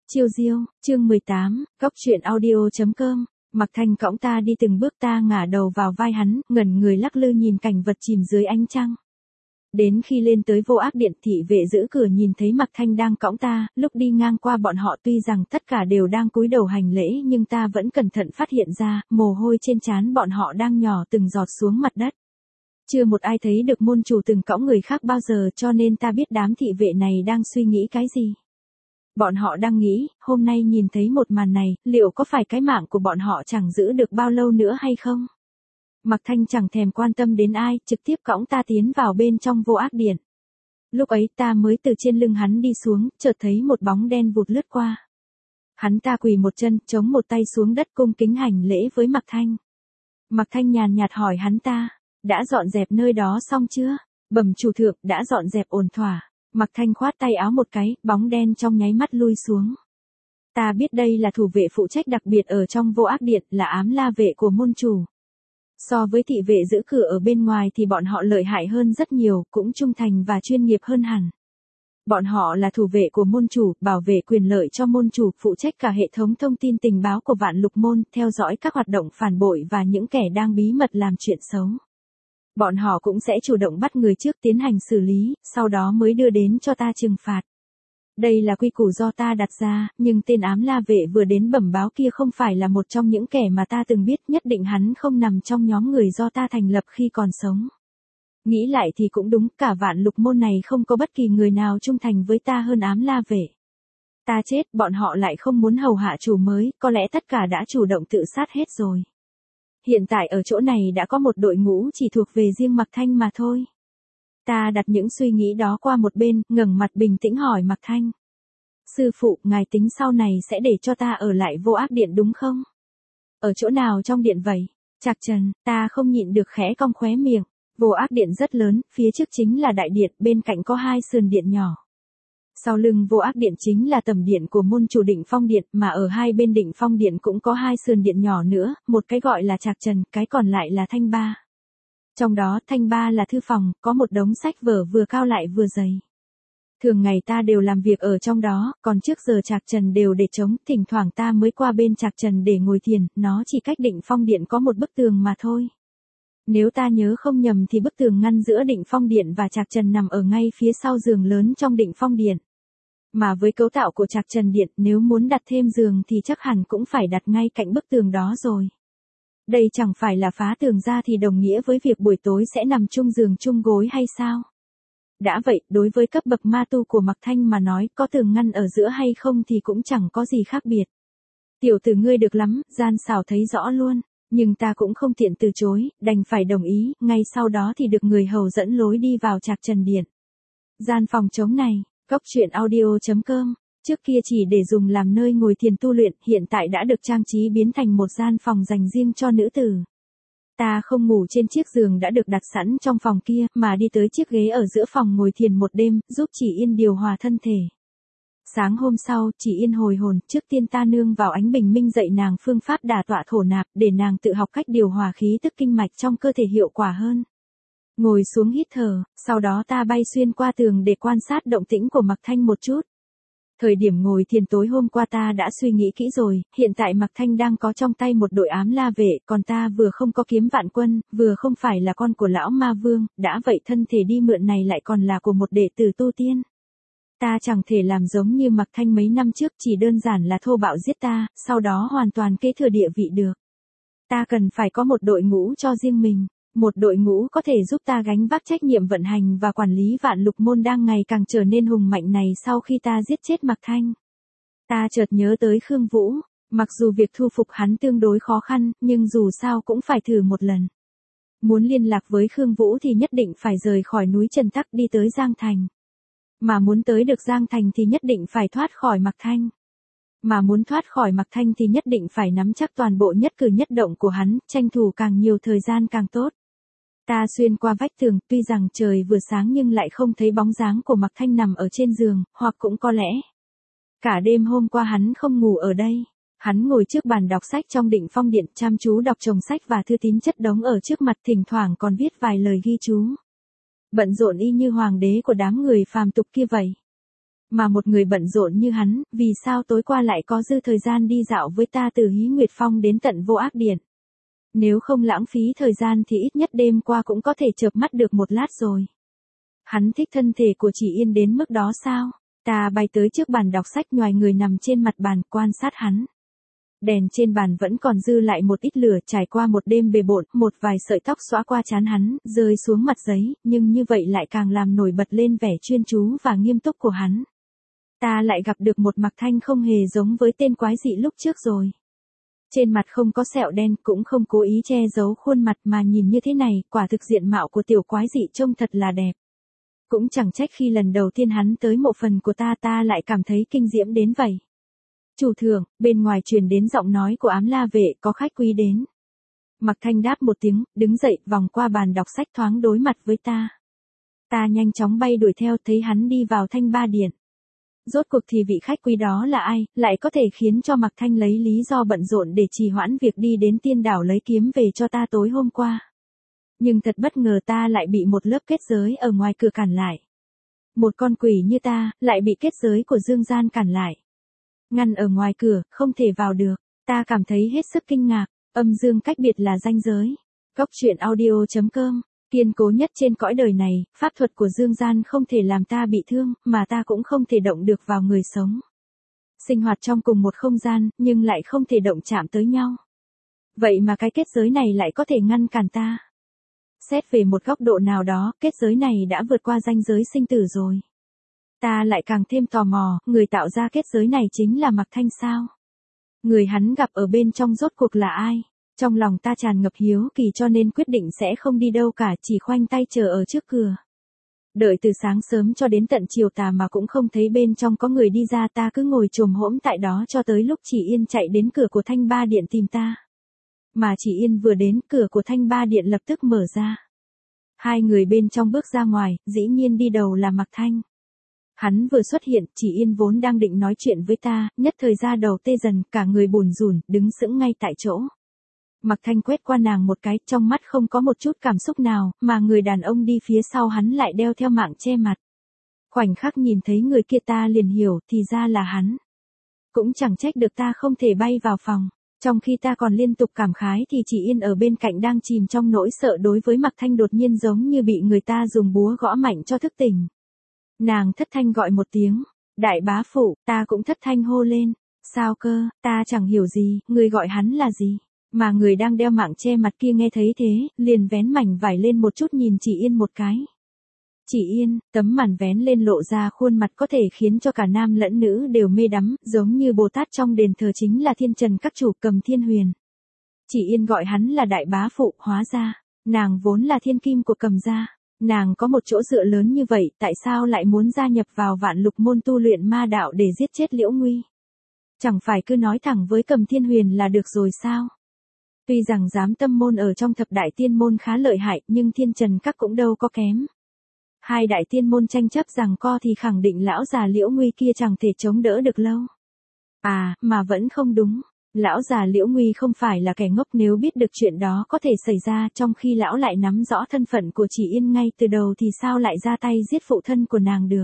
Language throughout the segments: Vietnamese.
Chiêu diêu, chương 18, góc truyện audio.com. Mạc Thanh cõng ta đi từng bước, ta ngả đầu vào vai hắn, ngẩn người lắc lư nhìn cảnh vật chìm dưới ánh trăng. Đến khi lên tới Vô Ác Điện, thị vệ giữ cửa nhìn thấy Mạc Thanh đang cõng ta, lúc đi ngang qua bọn họ tuy rằng tất cả đều đang cúi đầu hành lễ nhưng ta vẫn cẩn thận phát hiện ra, mồ hôi trên trán bọn họ đang nhỏ từng giọt xuống mặt đất. Chưa một ai thấy được môn chủ từng cõng người khác bao giờ, cho nên ta biết đám thị vệ này đang suy nghĩ cái gì. Bọn họ đang nghĩ, hôm nay nhìn thấy một màn này, liệu có phải cái mạng của bọn họ chẳng giữ được bao lâu nữa hay không? Mạc Thanh chẳng thèm quan tâm đến ai, trực tiếp cõng ta tiến vào bên trong Vô Ác Điện. Lúc ấy ta mới từ trên lưng hắn đi xuống, chợt thấy một bóng đen vụt lướt qua. Hắn ta quỳ một chân, chống một tay xuống đất cung kính hành lễ với Mạc Thanh. Mạc Thanh nhàn nhạt hỏi hắn ta, đã dọn dẹp nơi đó xong chưa? Bẩm chủ thượng, đã dọn dẹp ổn thỏa. Mạc Thanh khoát tay áo một cái, bóng đen trong nháy mắt lui xuống. Ta biết đây là thủ vệ phụ trách đặc biệt ở trong Vô Ác Điện, là ám la vệ của môn chủ. So với thị vệ giữ cửa ở bên ngoài thì bọn họ lợi hại hơn rất nhiều, cũng trung thành và chuyên nghiệp hơn hẳn. Bọn họ là thủ vệ của môn chủ, bảo vệ quyền lợi cho môn chủ, phụ trách cả hệ thống thông tin tình báo của Vạn Lục Môn, theo dõi các hoạt động phản bội và những kẻ đang bí mật làm chuyện xấu. Bọn họ cũng sẽ chủ động bắt người trước tiến hành xử lý, sau đó mới đưa đến cho ta trừng phạt. Đây là quy củ do ta đặt ra, nhưng tên ám la vệ vừa đến bẩm báo kia không phải là một trong những kẻ mà ta từng biết, nhất định hắn không nằm trong nhóm người do ta thành lập khi còn sống. Nghĩ lại thì cũng đúng, cả Vạn Lục Môn này không có bất kỳ người nào trung thành với ta hơn ám la vệ. Ta chết, bọn họ lại không muốn hầu hạ chủ mới, có lẽ tất cả đã chủ động tự sát hết rồi. Hiện tại ở chỗ này đã có một đội ngũ chỉ thuộc về riêng Mạc Thanh mà thôi. Ta đặt những suy nghĩ đó qua một bên, ngẩng mặt bình tĩnh hỏi Mạc Thanh. Sư phụ, ngài tính sau này sẽ để cho ta ở lại Vô Ác Điện đúng không? Ở chỗ nào trong điện vậy? Trạc Trần, ta không nhịn được khẽ cong khóe miệng. Vô Ác Điện rất lớn, phía trước chính là đại điện, bên cạnh có hai sườn điện nhỏ. Sau lưng Vô Ác Điện chính là tầm điện của môn chủ Định Phong Điện, mà ở hai bên Định Phong Điện cũng có hai sườn điện nhỏ nữa, một cái gọi là Trạc Trần, cái còn lại là Thanh Ba. Trong đó Thanh Ba là thư phòng, có một đống sách vở vừa cao lại vừa dày. Thường ngày ta đều làm việc ở trong đó, còn trước giờ Trạc Trần đều để trống, thỉnh thoảng ta mới qua bên Trạc Trần để ngồi thiền, nó chỉ cách Định Phong Điện có một bức tường mà thôi. Nếu ta nhớ không nhầm thì bức tường ngăn giữa Định Phong Điện và Trạc Trần nằm ở ngay phía sau giường lớn trong Định Phong Điện. Mà với cấu tạo của Trạc Trần Điện, nếu muốn đặt thêm giường thì chắc hẳn cũng phải đặt ngay cạnh bức tường đó rồi. Đây chẳng phải là phá tường ra thì đồng nghĩa với việc buổi tối sẽ nằm chung giường chung gối hay sao? Đã vậy, đối với cấp bậc ma tu của Mạc Thanh mà nói, có tường ngăn ở giữa hay không thì cũng chẳng có gì khác biệt. Tiểu tử ngươi được lắm, gian xảo thấy rõ luôn. Nhưng ta cũng không tiện từ chối, đành phải đồng ý, ngay sau đó thì được người hầu dẫn lối đi vào Trạc Trần Điện. Gian phòng trống này, góc truyện audio.com, trước kia chỉ để dùng làm nơi ngồi thiền tu luyện, hiện tại đã được trang trí biến thành một gian phòng dành riêng cho nữ tử. Ta không ngủ trên chiếc giường đã được đặt sẵn trong phòng kia, mà đi tới chiếc ghế ở giữa phòng ngồi thiền một đêm, giúp Chỉ Yên điều hòa thân thể. Sáng hôm sau, Chỉ Yên hồi hồn, trước tiên ta nương vào ánh bình minh dạy nàng phương pháp đả tọa thổ nạp, để nàng tự học cách điều hòa khí tức kinh mạch trong cơ thể hiệu quả hơn. Ngồi xuống hít thở, sau đó ta bay xuyên qua tường để quan sát động tĩnh của Mạc Thanh một chút. Thời điểm ngồi thiền tối hôm qua ta đã suy nghĩ kỹ rồi, hiện tại Mạc Thanh đang có trong tay một đội ám la vệ, còn ta vừa không có kiếm vạn quân, vừa không phải là con của lão ma vương, đã vậy thân thể đi mượn này lại còn là của một đệ tử tu tiên. Ta chẳng thể làm giống như Mạc Thanh mấy năm trước, chỉ đơn giản là thô bạo giết ta, sau đó hoàn toàn kế thừa địa vị được. Ta cần phải có một đội ngũ cho riêng mình, một đội ngũ có thể giúp ta gánh vác trách nhiệm vận hành và quản lý Vạn Lục Môn đang ngày càng trở nên hùng mạnh này sau khi ta giết chết Mạc Thanh. Ta chợt nhớ tới Khương Vũ, mặc dù việc thu phục hắn tương đối khó khăn, nhưng dù sao cũng phải thử một lần. Muốn liên lạc với Khương Vũ thì nhất định phải rời khỏi núi Trần Tắc đi tới Giang Thành. Mà muốn tới được Giang Thành thì nhất định phải thoát khỏi Mạc Thanh. Mà muốn thoát khỏi Mạc Thanh thì nhất định phải nắm chắc toàn bộ nhất cử nhất động của hắn, tranh thủ càng nhiều thời gian càng tốt. Ta xuyên qua vách tường, tuy rằng trời vừa sáng nhưng lại không thấy bóng dáng của Mạc Thanh nằm ở trên giường, hoặc cũng có lẽ cả đêm hôm qua hắn không ngủ ở đây. Hắn ngồi trước bàn đọc sách trong Định Phong Điện, chăm chú đọc chồng sách và thư tín chất đống ở trước mặt, thỉnh thoảng còn viết vài lời ghi chú. Bận rộn y như hoàng đế của đám người phàm tục kia vậy. Mà một người bận rộn như hắn, vì sao tối qua lại có dư thời gian đi dạo với ta từ Hí Nguyệt Phong đến tận Vô Ác Điện? Nếu không lãng phí thời gian thì ít nhất đêm qua cũng có thể chợp mắt được một lát rồi. Hắn thích thân thể của chị Yên đến mức đó sao? Ta bay tới trước bàn đọc sách nhoài người nằm trên mặt bàn quan sát hắn. Đèn trên bàn vẫn còn dư lại một ít lửa, trải qua một đêm bề bộn, một vài sợi tóc xõa qua trán hắn, rơi xuống mặt giấy, nhưng như vậy lại càng làm nổi bật lên vẻ chuyên chú và nghiêm túc của hắn. Ta lại gặp được một Mạc Thanh không hề giống với tên quái dị lúc trước rồi. Trên mặt không có sẹo đen, cũng không cố ý che giấu khuôn mặt, mà nhìn như thế này, quả thực diện mạo của tiểu quái dị trông thật là đẹp. Cũng chẳng trách khi lần đầu tiên hắn tới mộ phần của ta lại cảm thấy kinh diễm đến vậy. Chủ thượng, bên ngoài truyền đến giọng nói của Ám La vệ, có khách quý đến. Mạc Thanh đáp một tiếng, đứng dậy, vòng qua bàn đọc sách thoáng đối mặt với ta. Ta nhanh chóng bay đuổi theo, thấy hắn đi vào Thanh Ba Điện. Rốt cuộc thì vị khách quý đó là ai, lại có thể khiến cho Mạc Thanh lấy lý do bận rộn để trì hoãn việc đi đến Tiên Đảo lấy kiếm về cho ta tối hôm qua. Nhưng thật bất ngờ ta lại bị một lớp kết giới ở ngoài cửa cản lại. Một con quỷ như ta, lại bị kết giới của Dương Gian cản lại. Ngăn ở ngoài cửa, không thể vào được. Ta cảm thấy hết sức kinh ngạc. Âm dương cách biệt là ranh giới. Cốc truyện audio.com. Kiên cố nhất trên cõi đời này, pháp thuật của Dương Gian không thể làm ta bị thương, mà ta cũng không thể động được vào người sống. Sinh hoạt trong cùng một không gian, nhưng lại không thể động chạm tới nhau. Vậy mà cái kết giới này lại có thể ngăn cản ta. Xét về một góc độ nào đó, kết giới này đã vượt qua ranh giới sinh tử rồi. Ta lại càng thêm tò mò, người tạo ra kết giới này chính là Mạc Thanh sao? Người hắn gặp ở bên trong rốt cuộc là ai? Trong lòng ta tràn ngập hiếu kỳ cho nên quyết định sẽ không đi đâu cả, chỉ khoanh tay chờ ở trước cửa. Đợi từ sáng sớm cho đến tận chiều tà mà cũng không thấy bên trong có người đi ra, ta cứ ngồi chồm hổm tại đó cho tới lúc chị Yên chạy đến cửa của Thanh Ba Điện tìm ta. Mà chị Yên vừa đến, cửa của Thanh Ba Điện lập tức mở ra. Hai người bên trong bước ra ngoài, dĩ nhiên đi đầu là Mạc Thanh. Hắn vừa xuất hiện, chị Yên vốn đang định nói chuyện với ta, nhất thời ra đầu tê dần, cả người bủn rủn, đứng sững ngay tại chỗ. Mạc Thanh quét qua nàng một cái, trong mắt không có một chút cảm xúc nào, mà người đàn ông đi phía sau hắn lại đeo theo mạng che mặt. Khoảnh khắc nhìn thấy người kia ta liền hiểu, thì ra là hắn. Cũng chẳng trách được ta không thể bay vào phòng. Trong khi ta còn liên tục cảm khái thì chị Yên ở bên cạnh đang chìm trong nỗi sợ đối với Mạc Thanh đột nhiên giống như bị người ta dùng búa gõ mạnh cho thức tỉnh. Nàng thất thanh gọi một tiếng, đại bá phụ, ta cũng thất thanh hô lên, sao cơ, ta chẳng hiểu gì, người gọi hắn là gì, mà người đang đeo mạng che mặt kia nghe thấy thế, liền vén mảnh vải lên một chút nhìn chị Yên một cái. Chị Yên, tấm màn vén lên lộ ra khuôn mặt có thể khiến cho cả nam lẫn nữ đều mê đắm, giống như Bồ Tát trong đền thờ chính là thiên trần các chủ Cầm Thiên Huyền. Chị Yên gọi hắn là đại bá phụ, hóa ra, nàng vốn là thiên kim của Cầm gia. Nàng có một chỗ dựa lớn như vậy, tại sao lại muốn gia nhập vào Vạn Lục môn tu luyện ma đạo để giết chết Liễu Nguy? Chẳng phải cứ nói thẳng với Cầm Thiên Huyền là được rồi sao? Tuy rằng giám tâm môn ở trong thập đại tiên môn khá lợi hại, nhưng thiên trần các cũng đâu có kém. Hai đại tiên môn tranh chấp rằng co thì khẳng định lão già Liễu Nguy kia chẳng thể chống đỡ được lâu. À, mà vẫn không đúng. Lão già Liễu Nguy không phải là kẻ ngốc, nếu biết được chuyện đó có thể xảy ra trong khi lão lại nắm rõ thân phận của chị Yên ngay từ đầu thì sao lại ra tay giết phụ thân của nàng được.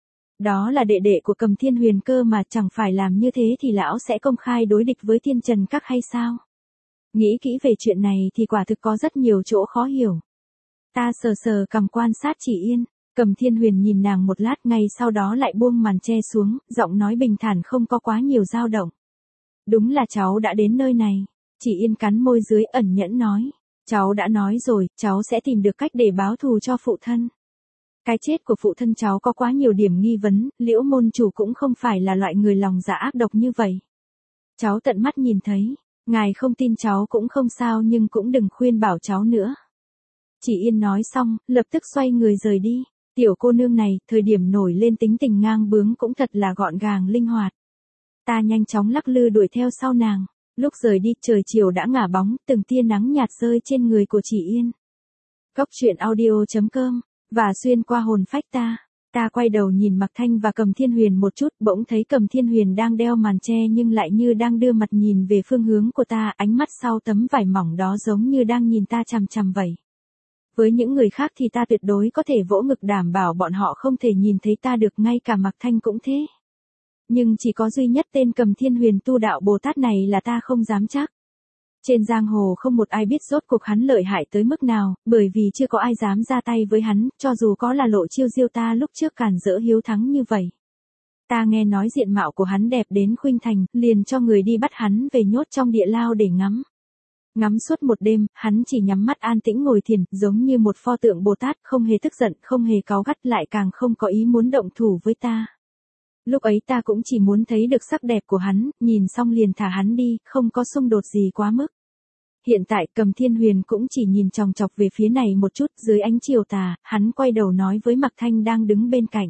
Đó là đệ đệ của Cầm Thiên Huyền cơ mà, chẳng phải làm như thế thì lão sẽ công khai đối địch với thiên trần các hay sao? Nghĩ kỹ về chuyện này thì quả thực có rất nhiều chỗ khó hiểu. Ta sờ sờ cằm quan sát chị Yên, Cầm Thiên Huyền nhìn nàng một lát, ngay sau đó lại buông màn che xuống, giọng nói bình thản không có quá nhiều dao động. Đúng là cháu đã đến nơi này. Chị Yên cắn môi dưới ẩn nhẫn nói. Cháu đã nói rồi, cháu sẽ tìm được cách để báo thù cho phụ thân. Cái chết của phụ thân cháu có quá nhiều điểm nghi vấn, Liễu môn chủ cũng không phải là loại người lòng dạ ác độc như vậy. Cháu tận mắt nhìn thấy, ngài không tin cháu cũng không sao, nhưng cũng đừng khuyên bảo cháu nữa. Chị Yên nói xong, lập tức xoay người rời đi. Tiểu cô nương này, thời điểm nổi lên tính tình ngang bướng cũng thật là gọn gàng linh hoạt. Ta nhanh chóng lắc lư đuổi theo sau nàng. Lúc rời đi, trời chiều đã ngả bóng, từng tia nắng nhạt rơi trên người của chị Yên. Cốc truyện audio.com, và xuyên qua hồn phách ta. Ta quay đầu nhìn Mạc Thanh và Cầm Thiên Huyền một chút, bỗng thấy Cầm Thiên Huyền đang đeo màn che nhưng lại như đang đưa mặt nhìn về phương hướng của ta, ánh mắt sau tấm vải mỏng đó giống như đang nhìn ta chằm chằm vậy. Với những người khác thì ta tuyệt đối có thể vỗ ngực đảm bảo bọn họ không thể nhìn thấy ta được, ngay cả Mạc Thanh cũng thế. Nhưng chỉ có duy nhất tên Cầm Thiên Huyền tu đạo Bồ Tát này là ta không dám chắc. Trên giang hồ không một ai biết rốt cuộc hắn lợi hại tới mức nào, bởi vì chưa có ai dám ra tay với hắn, cho dù có là Lộ Chiêu Diêu ta lúc trước càn rỡ hiếu thắng như vậy. Ta nghe nói diện mạo của hắn đẹp đến khuynh thành, liền cho người đi bắt hắn về nhốt trong địa lao để ngắm. Ngắm suốt một đêm, hắn chỉ nhắm mắt an tĩnh ngồi thiền, giống như một pho tượng Bồ Tát, không hề tức giận, không hề cáu gắt, lại càng không có ý muốn động thủ với ta. Lúc ấy ta cũng chỉ muốn thấy được sắc đẹp của hắn, nhìn xong liền thả hắn đi, không có xung đột gì quá mức. Hiện tại Cầm Thiên Huyền cũng chỉ nhìn chòng chọc về phía này một chút, dưới ánh chiều tà, hắn quay đầu nói với Mạc Thanh đang đứng bên cạnh.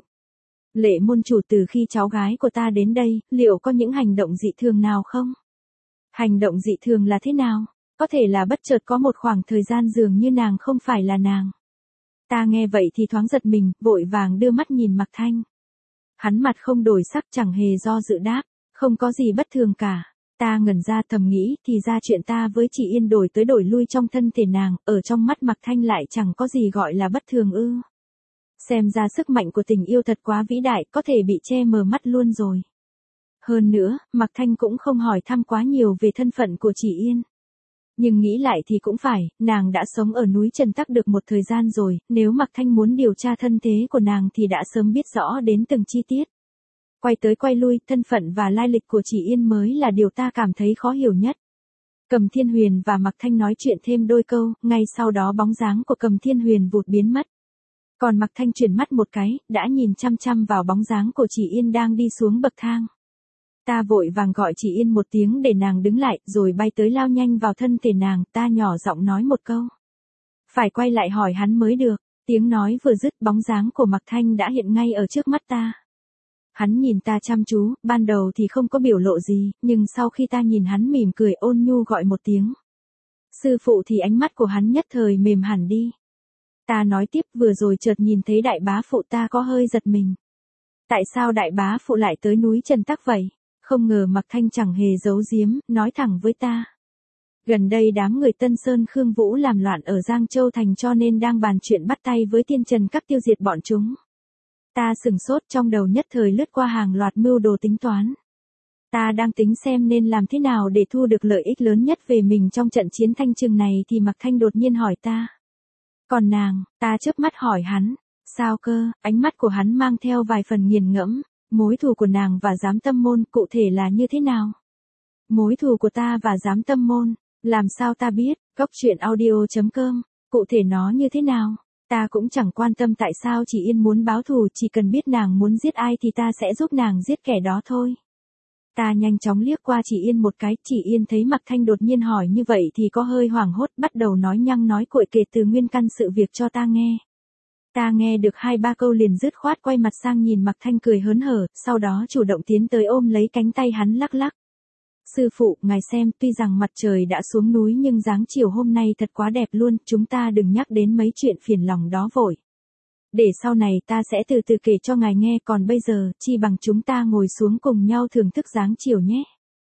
Lệ môn chủ, từ khi cháu gái của ta đến đây, liệu có những hành động dị thường nào không? Hành động dị thường là thế nào? Có thể là bất chợt có một khoảng thời gian dường như nàng không phải là nàng. Ta nghe vậy thì thoáng giật mình, vội vàng đưa mắt nhìn Mạc Thanh. Hắn mặt không đổi sắc, chẳng hề do dự đáp, không có gì bất thường cả. Ta ngẩn ra thầm nghĩ, thì ra chuyện ta với chị Yên đổi tới đổi lui trong thân thể nàng, ở trong mắt Mạc Thanh lại chẳng có gì gọi là bất thường ư. Xem ra sức mạnh của tình yêu thật quá vĩ đại, có thể bị che mờ mắt luôn rồi. Hơn nữa, Mạc Thanh cũng không hỏi thăm quá nhiều về thân phận của chị Yên. Nhưng nghĩ lại thì cũng phải, nàng đã sống ở núi Trần Tắc được một thời gian rồi, nếu Mạc Thanh muốn điều tra thân thế của nàng thì đã sớm biết rõ đến từng chi tiết. Quay tới quay lui, thân phận và lai lịch của chị Yên mới là điều ta cảm thấy khó hiểu nhất. Cầm Thiên Huyền và Mạc Thanh nói chuyện thêm đôi câu, ngay sau đó bóng dáng của Cầm Thiên Huyền vụt biến mất. Còn Mạc Thanh chuyển mắt một cái, đã nhìn chăm chăm vào bóng dáng của chị Yên đang đi xuống bậc thang. Ta vội vàng gọi chị Yên một tiếng để nàng đứng lại, rồi bay tới lao nhanh vào thân thể nàng, ta nhỏ giọng nói một câu. Phải quay lại hỏi hắn mới được, tiếng nói vừa dứt bóng dáng của Mạc Thanh đã hiện ngay ở trước mắt ta. Hắn nhìn ta chăm chú, ban đầu thì không có biểu lộ gì, nhưng sau khi ta nhìn hắn mỉm cười ôn nhu gọi một tiếng. Sư phụ thì ánh mắt của hắn nhất thời mềm hẳn đi. Ta nói tiếp, vừa rồi chợt nhìn thấy đại bá phụ ta có hơi giật mình. Tại sao đại bá phụ lại tới núi Trần Tắc vậy? Không ngờ Mạc Thanh chẳng hề giấu giếm, nói thẳng với ta. Gần đây đám người Tân Sơn Khương Vũ làm loạn ở Giang Châu Thành cho nên đang bàn chuyện bắt tay với Tiên Trần Các tiêu diệt bọn chúng. Ta sừng sốt, trong đầu nhất thời lướt qua hàng loạt mưu đồ tính toán. Ta đang tính xem nên làm thế nào để thu được lợi ích lớn nhất về mình trong trận chiến thanh trừng này thì Mạc Thanh đột nhiên hỏi ta. Còn nàng, ta chớp mắt hỏi hắn. Sao cơ? Ánh mắt của hắn mang theo vài phần nghiền ngẫm. Mối thù của nàng và Giám Tâm Môn cụ thể là như thế nào? Mối thù của ta và Giám Tâm Môn, làm sao ta biết? Góc truyện audio.com, cụ thể nó như thế nào? Ta cũng chẳng quan tâm tại sao chị Yên muốn báo thù, chỉ cần biết nàng muốn giết ai thì ta sẽ giúp nàng giết kẻ đó thôi. Ta nhanh chóng liếc qua chị Yên một cái, chị Yên thấy Mạc Thanh đột nhiên hỏi như vậy thì có hơi hoảng hốt, bắt đầu nói nhăng nói cuội kể từ nguyên căn sự việc cho ta nghe. Ta nghe được 2-3 câu liền dứt khoát quay mặt sang nhìn Mạc Thanh cười hớn hở, sau đó chủ động tiến tới ôm lấy cánh tay hắn lắc lắc. Sư phụ, ngài xem, tuy rằng mặt trời đã xuống núi nhưng dáng chiều hôm nay thật quá đẹp luôn, chúng ta đừng nhắc đến mấy chuyện phiền lòng đó vội. Để sau này ta sẽ từ từ kể cho ngài nghe, còn bây giờ, chi bằng chúng ta ngồi xuống cùng nhau thưởng thức dáng chiều nhé.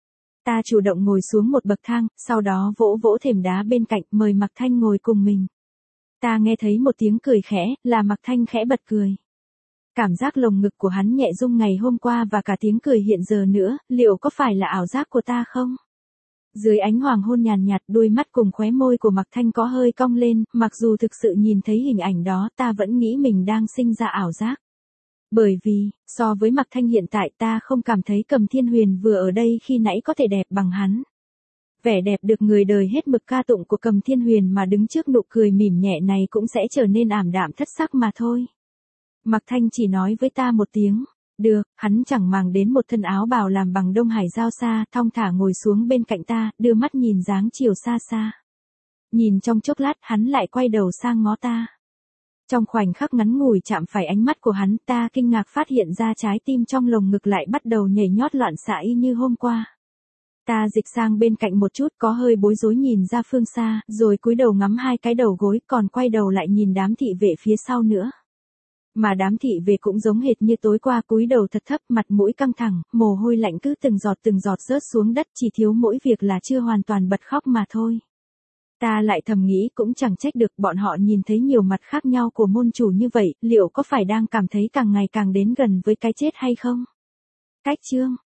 Ta chủ động ngồi xuống một bậc thang, sau đó vỗ vỗ thềm đá bên cạnh, mời Mạc Thanh ngồi cùng mình. Ta nghe thấy một tiếng cười khẽ, là Mạc Thanh khẽ bật cười. Cảm giác lồng ngực của hắn nhẹ rung ngày hôm qua và cả tiếng cười hiện giờ nữa, liệu có phải là ảo giác của ta không? Dưới ánh hoàng hôn nhàn nhạt, đôi mắt cùng khóe môi của Mạc Thanh có hơi cong lên, mặc dù thực sự nhìn thấy hình ảnh đó ta vẫn nghĩ mình đang sinh ra ảo giác. Bởi vì, so với Mạc Thanh hiện tại ta không cảm thấy Cầm Thiên Huyền vừa ở đây khi nãy có thể đẹp bằng hắn. Vẻ đẹp được người đời hết mực ca tụng của Cầm Thiên Huyền mà đứng trước nụ cười mỉm nhẹ này cũng sẽ trở nên ảm đạm thất sắc mà thôi. Mạc Thanh chỉ nói với ta một tiếng, được, hắn chẳng màng đến một thân áo bào làm bằng đông hải giao xa, thong thả ngồi xuống bên cạnh ta, đưa mắt nhìn dáng chiều xa xa. Nhìn trong chốc lát hắn lại quay đầu sang ngó ta. Trong khoảnh khắc ngắn ngủi chạm phải ánh mắt của hắn, ta kinh ngạc phát hiện ra trái tim trong lồng ngực lại bắt đầu nhảy nhót loạn xạ y như hôm qua. Ta dịch sang bên cạnh một chút, có hơi bối rối nhìn ra phương xa, rồi cúi đầu ngắm hai cái đầu gối, còn quay đầu lại nhìn đám thị vệ phía sau nữa. Mà đám thị vệ cũng giống hệt như tối qua, cúi đầu thật thấp, mặt mũi căng thẳng, mồ hôi lạnh cứ từng giọt rớt xuống đất, chỉ thiếu mỗi việc là chưa hoàn toàn bật khóc mà thôi. Ta lại thầm nghĩ cũng chẳng trách được, bọn họ nhìn thấy nhiều mặt khác nhau của môn chủ như vậy, liệu có phải đang cảm thấy càng ngày càng đến gần với cái chết hay không? Cách chương